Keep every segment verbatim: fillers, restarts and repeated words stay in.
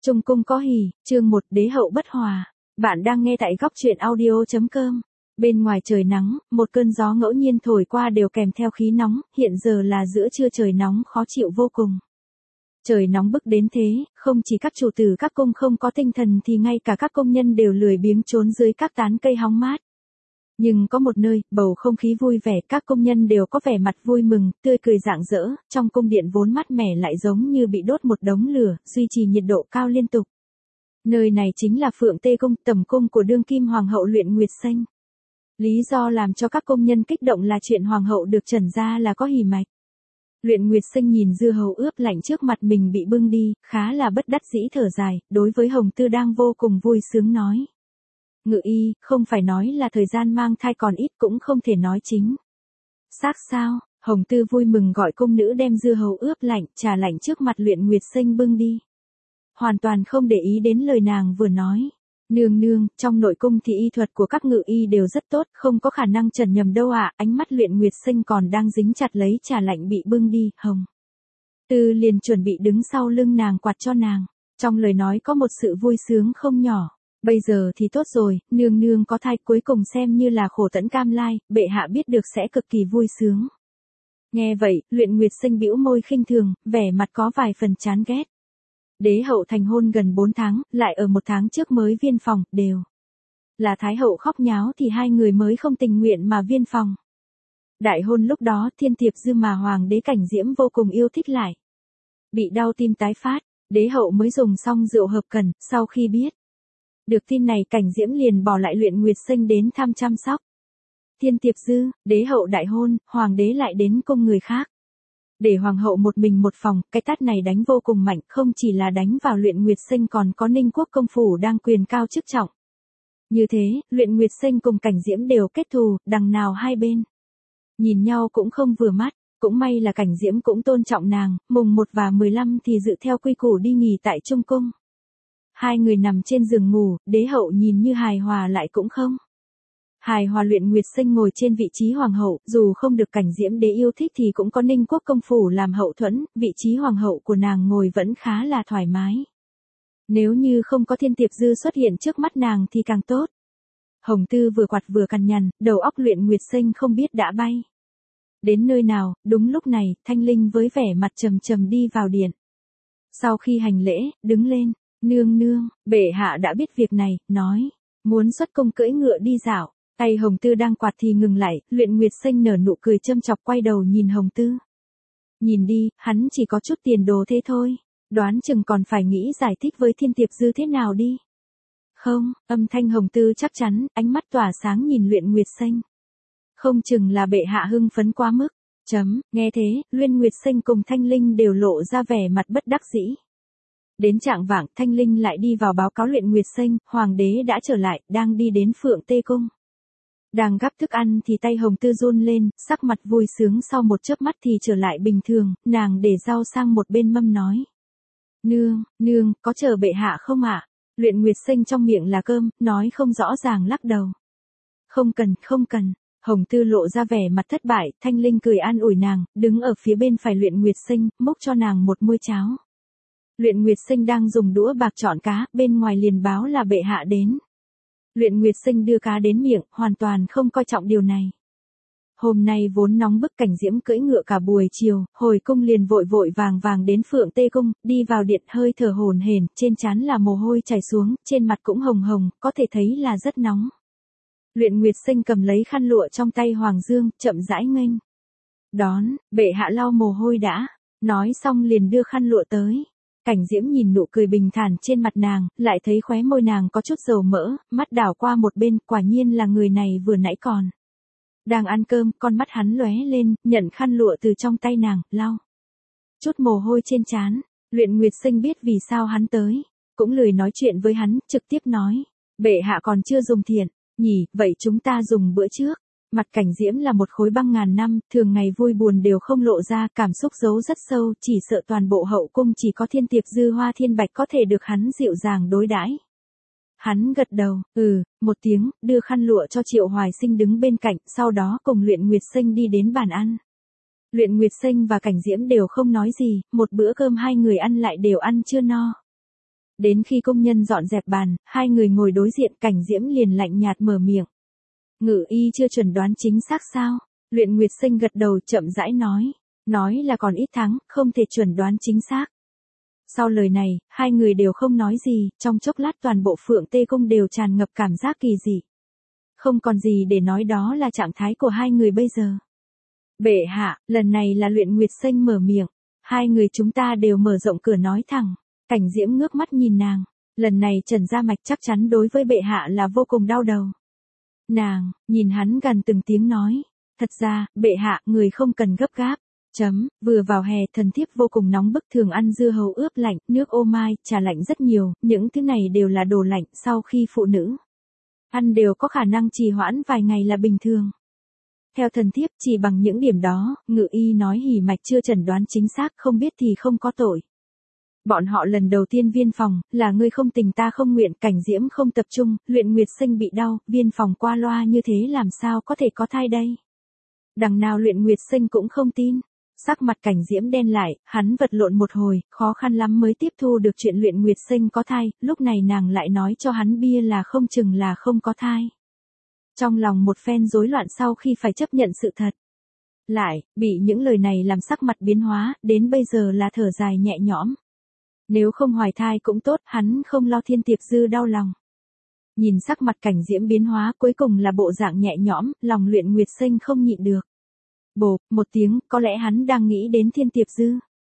Trung cung có hỉ, chương một đế hậu bất hòa. Bạn đang nghe tại góc truyện audio chấm com. Bên ngoài trời nắng, một cơn gió ngẫu nhiên thổi qua đều kèm theo khí nóng, hiện giờ là giữa trưa trời nóng khó chịu vô cùng. Trời nóng bức đến thế, không chỉ các chủ tử các cung không có tinh thần thì ngay cả các công nhân đều lười biếng trốn dưới các tán cây hóng mát. Nhưng có một nơi, bầu không khí vui vẻ, các công nhân đều có vẻ mặt vui mừng, tươi cười rạng rỡ, trong cung điện vốn mát mẻ lại giống như bị đốt một đống lửa, duy trì nhiệt độ cao liên tục. Nơi này chính là Phượng Tê Cung, tẩm cung của đương kim hoàng hậu Luyện Nguyệt Sanh. Lý do làm cho các công nhân kích động là chuyện hoàng hậu được trần ra là có hỉ mạch. Luyện Nguyệt Sanh nhìn dưa hấu ướp lạnh trước mặt mình bị bưng đi, khá là bất đắc dĩ thở dài, đối với Hồng Tư đang vô cùng vui sướng nói. Ngự y, không phải nói là thời gian mang thai còn ít cũng không thể nói chính xác sao? Hồng Tư vui mừng gọi cung nữ đem dưa hấu ướp lạnh, trà lạnh trước mặt Luyện Nguyệt Sanh bưng đi. Hoàn toàn không để ý đến lời nàng vừa nói. Nương nương, trong nội cung thì y thuật của các ngự y đều rất tốt, không có khả năng trần nhầm đâu ạ. Ánh mắt Luyện Nguyệt Sanh còn đang dính chặt lấy trà lạnh bị bưng đi, Hồng Tư liền chuẩn bị đứng sau lưng nàng quạt cho nàng. Trong lời nói có một sự vui sướng không nhỏ. Bây giờ thì tốt rồi, nương nương có thai cuối cùng xem như là khổ tẫn cam lai, bệ hạ biết được sẽ cực kỳ vui sướng. Nghe vậy, Luyện Nguyệt Sanh bĩu môi khinh thường, vẻ mặt có vài phần chán ghét. Đế hậu thành hôn gần bốn tháng, lại ở một tháng trước mới viên phòng, đều là thái hậu khóc nháo thì hai người mới không tình nguyện mà viên phòng. Đại hôn lúc đó Thiên Tiệp Dư mà hoàng đế Cảnh Diễm vô cùng yêu thích lại. Bị đau tim tái phát, đế hậu mới dùng xong rượu hợp cần, sau khi biết được tin này Cảnh Diễm liền bỏ lại Luyện Nguyệt Sanh đến thăm chăm sóc. Thiên Tiệp Dư, đế hậu đại hôn, hoàng đế lại đến cung người khác. Để hoàng hậu một mình một phòng, cái tát này đánh vô cùng mạnh, không chỉ là đánh vào Luyện Nguyệt Sanh còn có Ninh Quốc công phủ đang quyền cao chức trọng. Như thế, Luyện Nguyệt Sanh cùng Cảnh Diễm đều kết thù, đằng nào hai bên nhìn nhau cũng không vừa mắt, cũng may là Cảnh Diễm cũng tôn trọng nàng, mùng một và mười lăm thì dự theo quy củ đi nghỉ tại Trung cung. Hai người nằm trên giường ngủ, đế hậu nhìn như hài hòa lại cũng không hài hòa. Luyện Nguyệt Sanh ngồi trên vị trí hoàng hậu, dù không được Cảnh Diễm đế yêu thích thì cũng có Ninh Quốc công phủ làm hậu thuẫn, vị trí hoàng hậu của nàng ngồi vẫn khá là thoải mái. Nếu như không có Thiên Tiệp Dư xuất hiện trước mắt nàng thì càng tốt. Hồng Tư vừa quạt vừa cằn nhằn, đầu óc Luyện Nguyệt Sanh không biết đã bay đến nơi nào. Đúng lúc này, Thanh Linh với vẻ mặt trầm trầm đi vào điện. Sau khi hành lễ, đứng lên. Nương nương, bệ hạ đã biết việc này, nói muốn xuất cung cưỡi ngựa đi dạo. Tay Hồng Tư đang quạt thì ngừng lại, Luyện Nguyệt Sanh nở nụ cười châm chọc quay đầu nhìn Hồng Tư. Nhìn đi, hắn chỉ có chút tiền đồ thế thôi, đoán chừng còn phải nghĩ giải thích với Thiên Tiệp Dư thế nào đi. Không, âm thanh Hồng Tư chắc chắn, ánh mắt tỏa sáng nhìn Luyện Nguyệt Sanh. Không chừng là bệ hạ hưng phấn quá mức. Chấm, nghe thế, Luyện Nguyệt Sanh cùng Thanh Linh đều lộ ra vẻ mặt bất đắc dĩ. Đến trạng vạng, Thanh Linh lại đi vào báo cáo Luyện Nguyệt Sanh, hoàng đế đã trở lại, đang đi đến Phượng Tê Cung. Đang gắp thức ăn thì tay Hồng Tư run lên, sắc mặt vui sướng sau một chớp mắt thì trở lại bình thường, nàng để rau sang một bên mâm nói. Nương, nương, có chờ bệ hạ không ạ? Luyện Nguyệt Sanh trong miệng là cơm, nói không rõ ràng lắc đầu. Không cần, không cần. Hồng Tư lộ ra vẻ mặt thất bại, Thanh Linh cười an ủi nàng, đứng ở phía bên phải Luyện Nguyệt Sanh, múc cho nàng một muôi cháo. Luyện Nguyệt Sanh đang dùng đũa bạc chọn cá, bên ngoài liền báo là bệ hạ đến. Luyện Nguyệt Sanh đưa cá đến miệng, hoàn toàn không coi trọng điều này. Hôm nay vốn nóng bức, Cảnh Diễm cưỡi ngựa cả buổi chiều, hồi cung liền vội vội vàng vàng đến Phượng Tê Cung, đi vào điện hơi thở hổn hển, trên trán là mồ hôi chảy xuống, trên mặt cũng hồng hồng, có thể thấy là rất nóng. Luyện Nguyệt Sanh cầm lấy khăn lụa trong tay Hoàng Dương, chậm rãi nghênh đón, bệ hạ lau mồ hôi đã, nói xong liền đưa khăn lụa tới. Cảnh Diễm nhìn nụ cười bình thản trên mặt nàng, lại thấy khóe môi nàng có chút dầu mỡ, mắt đảo qua một bên, quả nhiên là người này vừa nãy còn đang ăn cơm, con mắt hắn lóe lên, nhận khăn lụa từ trong tay nàng, lau chút mồ hôi trên trán. Luyện Nguyệt Sanh biết vì sao hắn tới, cũng lười nói chuyện với hắn, trực tiếp nói, bệ hạ còn chưa dùng thiện nhỉ, vậy chúng ta dùng bữa trước. Mặt Cảnh Diễm là một khối băng ngàn năm, thường ngày vui buồn đều không lộ ra, cảm xúc giấu rất sâu, chỉ sợ toàn bộ hậu cung chỉ có Thiên Tiệp Dư Hoa Thiên Bạch có thể được hắn dịu dàng đối đãi. Hắn gật đầu, ừ, một tiếng, đưa khăn lụa cho Triệu Hoài Sinh đứng bên cạnh, sau đó cùng Luyện Nguyệt Sanh đi đến bàn ăn. Luyện Nguyệt Sanh và Cảnh Diễm đều không nói gì, một bữa cơm hai người ăn lại đều ăn chưa no. Đến khi công nhân dọn dẹp bàn, hai người ngồi đối diện, Cảnh Diễm liền lạnh nhạt mở miệng. Ngự y chưa chuẩn đoán chính xác sao? Luyện Nguyệt Sinh gật đầu chậm rãi nói. Nói là còn ít tháng, không thể chuẩn đoán chính xác. Sau lời này, hai người đều không nói gì, trong chốc lát toàn bộ Phượng Tê Cung đều tràn ngập cảm giác kỳ dị. Không còn gì để nói, đó là trạng thái của hai người bây giờ. Bệ hạ, lần này là Luyện Nguyệt Sinh mở miệng. Hai người chúng ta đều mở rộng cửa nói thẳng. Cảnh Diễm ngước mắt nhìn nàng. Lần này Trần Gia Mạch chắc chắn đối với bệ hạ là vô cùng đau đầu. Nàng, nhìn hắn gần từng tiếng nói. Thật ra, bệ hạ, người không cần gấp gáp. Chấm, vừa vào hè thần thiếp vô cùng nóng bức, thường ăn dưa hấu ướp lạnh, nước ô mai, trà lạnh rất nhiều, những thứ này đều là đồ lạnh, sau khi phụ nữ ăn đều có khả năng trì hoãn vài ngày là bình thường. Theo thần thiếp, chỉ bằng những điểm đó, ngự y nói hỉ mạch chưa chẩn đoán chính xác, không biết thì không có tội. Bọn họ lần đầu tiên viên phòng, là ngươi không tình ta không nguyện, Cảnh Diễm không tập trung, Luyện Nguyệt Sinh bị đau, viên phòng qua loa như thế làm sao có thể có thai đây. Đằng nào Luyện Nguyệt Sinh cũng không tin. Sắc mặt Cảnh Diễm đen lại, hắn vật lộn một hồi, khó khăn lắm mới tiếp thu được chuyện Luyện Nguyệt Sinh có thai, lúc này nàng lại nói cho hắn bia là không chừng là không có thai. Trong lòng một phen rối loạn sau khi phải chấp nhận sự thật. Lại, bị những lời này làm sắc mặt biến hóa, đến bây giờ là thở dài nhẹ nhõm. Nếu không hoài thai cũng tốt, hắn không lo Thiên Tiệp Dư đau lòng. Nhìn sắc mặt Cảnh Diễm biến hóa cuối cùng là bộ dạng nhẹ nhõm, lòng Luyện Nguyệt Sinh không nhịn được. Bộp, một tiếng, có lẽ hắn đang nghĩ đến Thiên Tiệp Dư.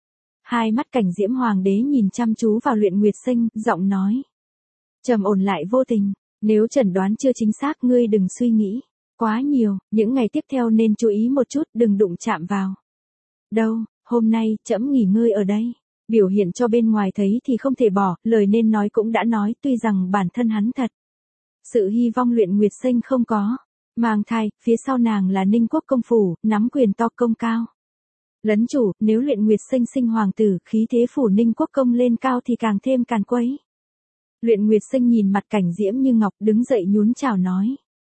Hai mắt Cảnh Diễm Hoàng đế nhìn chăm chú vào Luyện Nguyệt Sinh, giọng nói. Trầm ổn lại vô tình, nếu chẩn đoán chưa chính xác ngươi đừng suy nghĩ quá nhiều, những ngày tiếp theo nên chú ý một chút, đừng đụng chạm vào. Đâu, hôm nay, trẫm nghỉ ngơi ở đây. Biểu hiện cho bên ngoài thấy thì không thể bỏ, lời nên nói cũng đã nói, tuy rằng bản thân hắn thật. Sự hy vọng Luyện Nguyệt Sinh không có. Mang thai, phía sau nàng là Ninh Quốc công phủ, nắm quyền to công cao. Lấn chủ, nếu Luyện Nguyệt Sinh sinh hoàng tử, khí thế phủ Ninh Quốc công lên cao thì càng thêm càn quấy. Luyện Nguyệt Sinh nhìn mặt Cảnh Diễm như ngọc, đứng dậy nhún chào nói.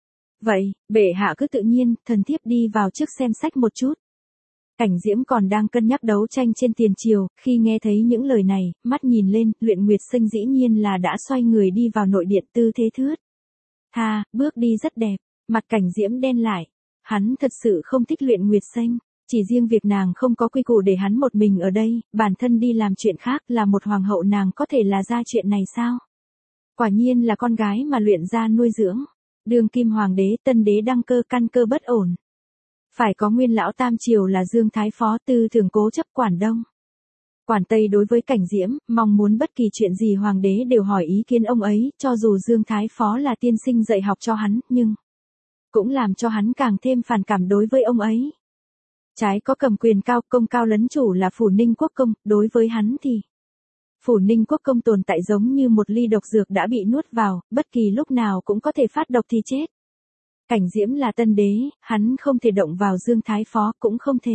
Vậy, bệ hạ cứ tự nhiên, thần thiếp đi vào trước xem sách một chút. Cảnh Diễm còn đang cân nhắc đấu tranh trên tiền triều, khi nghe thấy những lời này, mắt nhìn lên, Luyện Nguyệt Sinh dĩ nhiên là đã xoay người đi vào nội điện, tư thế thướt tha, bước đi rất đẹp. Mặt Cảnh Diễm đen lại. Hắn thật sự không thích Luyện Nguyệt Sinh. Chỉ riêng việc nàng không có quy củ để hắn một mình ở đây, bản thân đi làm chuyện khác, là một hoàng hậu nàng có thể là ra chuyện này sao? Quả nhiên là con gái mà Luyện gia nuôi dưỡng. Đương kim hoàng đế, tân đế đăng cơ, căn cơ bất ổn. Phải có nguyên lão tam triều là Dương Thái Phó, tư thường cố chấp quản đông. Quản Tây đối với Cảnh Diễm, mong muốn bất kỳ chuyện gì hoàng đế đều hỏi ý kiến ông ấy, cho dù Dương Thái Phó là tiên sinh dạy học cho hắn, nhưng cũng làm cho hắn càng thêm phản cảm đối với ông ấy. Trái có cầm quyền cao, công cao lấn chủ là phủ Ninh Quốc công, đối với hắn thì phủ Ninh Quốc công tồn tại giống như một ly độc dược đã bị nuốt vào, bất kỳ lúc nào cũng có thể phát độc thì chết. Cảnh Diễm là tân đế, hắn không thể động vào Dương Thái Phó, cũng không thể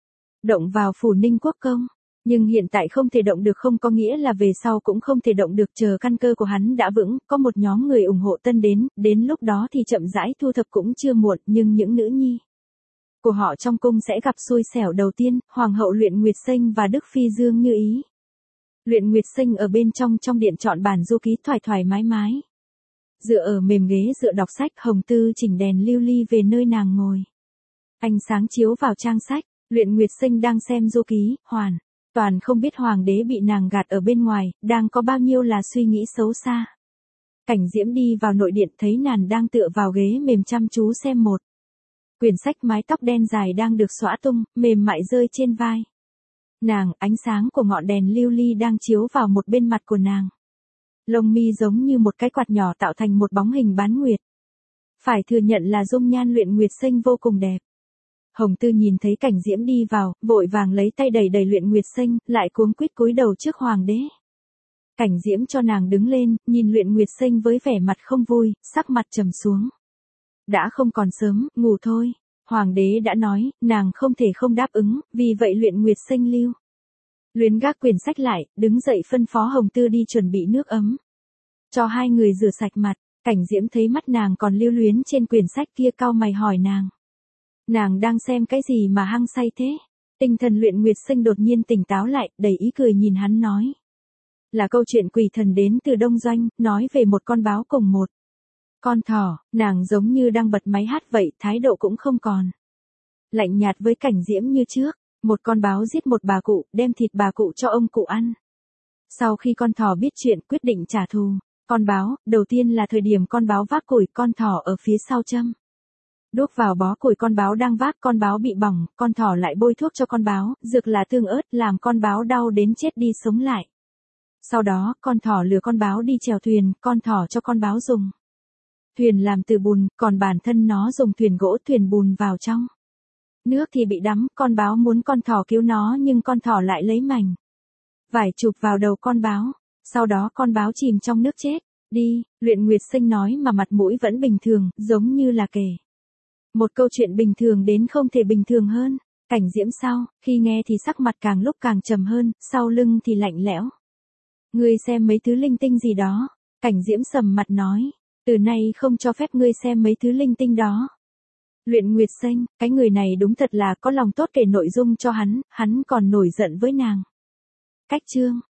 động vào phủ Ninh Quốc công. Nhưng hiện tại không thể động được không có nghĩa là về sau cũng không thể động được, chờ căn cơ của hắn đã vững, có một nhóm người ủng hộ tân đến, đến lúc đó thì chậm rãi thu thập cũng chưa muộn, nhưng những nữ nhi của họ trong cung sẽ gặp xui xẻo đầu tiên, Hoàng hậu Luyện Nguyệt Sinh và Đức Phi Dương Như Ý. Luyện Nguyệt Sinh ở bên trong trong điện chọn bản du ký thoải thoải mái mái. Dựa ở mềm ghế dựa đọc sách, Hồng Tư chỉnh đèn lưu ly về nơi nàng ngồi. Ánh sáng chiếu vào trang sách, Luyện Nguyệt Sinh đang xem du ký, hoàn toàn không biết hoàng đế bị nàng gạt ở bên ngoài, đang có bao nhiêu là suy nghĩ xấu xa. Cảnh Diễm đi vào nội điện thấy nàng đang tựa vào ghế mềm chăm chú xem một quyển sách, mái tóc đen dài đang được xõa tung, mềm mại rơi trên vai nàng, ánh sáng của ngọn đèn lưu ly đang chiếu vào một bên mặt của nàng. Lông mi giống như một cái quạt nhỏ tạo thành một bóng hình bán nguyệt. Phải thừa nhận là dung nhan Luyện Nguyệt Sinh vô cùng đẹp. Hồng Tư nhìn thấy Cảnh Diễm đi vào, vội vàng lấy tay đẩy đẩy Luyện Nguyệt Sinh, lại cuống quýt cúi đầu trước hoàng đế. Cảnh Diễm cho nàng đứng lên, nhìn Luyện Nguyệt Sinh với vẻ mặt không vui, sắc mặt trầm xuống. Đã không còn sớm, ngủ thôi. Hoàng đế đã nói, nàng không thể không đáp ứng, vì vậy Luyện Nguyệt Sinh lưu luyến gác quyển sách lại, đứng dậy phân phó Hồng Tư đi chuẩn bị nước ấm cho hai người rửa sạch mặt. Cảnh Diễm thấy mắt nàng còn lưu luyến trên quyển sách kia, cau mày hỏi nàng. Nàng đang xem cái gì mà hăng say thế? Tinh thần Luyện Nguyệt Sinh đột nhiên tỉnh táo lại, đầy ý cười nhìn hắn nói. Là câu chuyện quỷ thần đến từ Đông Doanh, nói về một con báo cùng một con thỏ, nàng giống như đang bật máy hát vậy, thái độ cũng không còn lạnh nhạt với Cảnh Diễm như trước. Một con báo giết một bà cụ, đem thịt bà cụ cho ông cụ ăn. Sau khi con thỏ biết chuyện, quyết định trả thù. Con báo, đầu tiên là thời điểm con báo vác củi, con thỏ ở phía sau châm đuốc vào bó củi con báo đang vác, con báo bị bỏng, con thỏ lại bôi thuốc cho con báo, dược là tương ớt, làm con báo đau đến chết đi sống lại. Sau đó, con thỏ lừa con báo đi chèo thuyền, con thỏ cho con báo dùng thuyền làm từ bùn, còn bản thân nó dùng thuyền gỗ, thuyền bùn vào trong nước thì bị đắm, con báo muốn con thỏ cứu nó nhưng con thỏ lại lấy mảnh vải chụp vào đầu con báo, sau đó con báo chìm trong nước chết. Đi, Luyện Nguyệt Sinh nói mà mặt mũi vẫn bình thường, giống như là kể một câu chuyện bình thường đến không thể bình thường hơn. Cảnh Diễm sau, khi nghe thì sắc mặt càng lúc càng trầm hơn, sau lưng thì lạnh lẽo. Ngươi xem mấy thứ linh tinh gì đó. Cảnh Diễm sầm mặt nói, từ nay không cho phép ngươi xem mấy thứ linh tinh đó. Luyện Nguyệt Sinh, cái người này đúng thật là có lòng tốt kể nội dung cho hắn, hắn còn nổi giận với nàng. Cách chương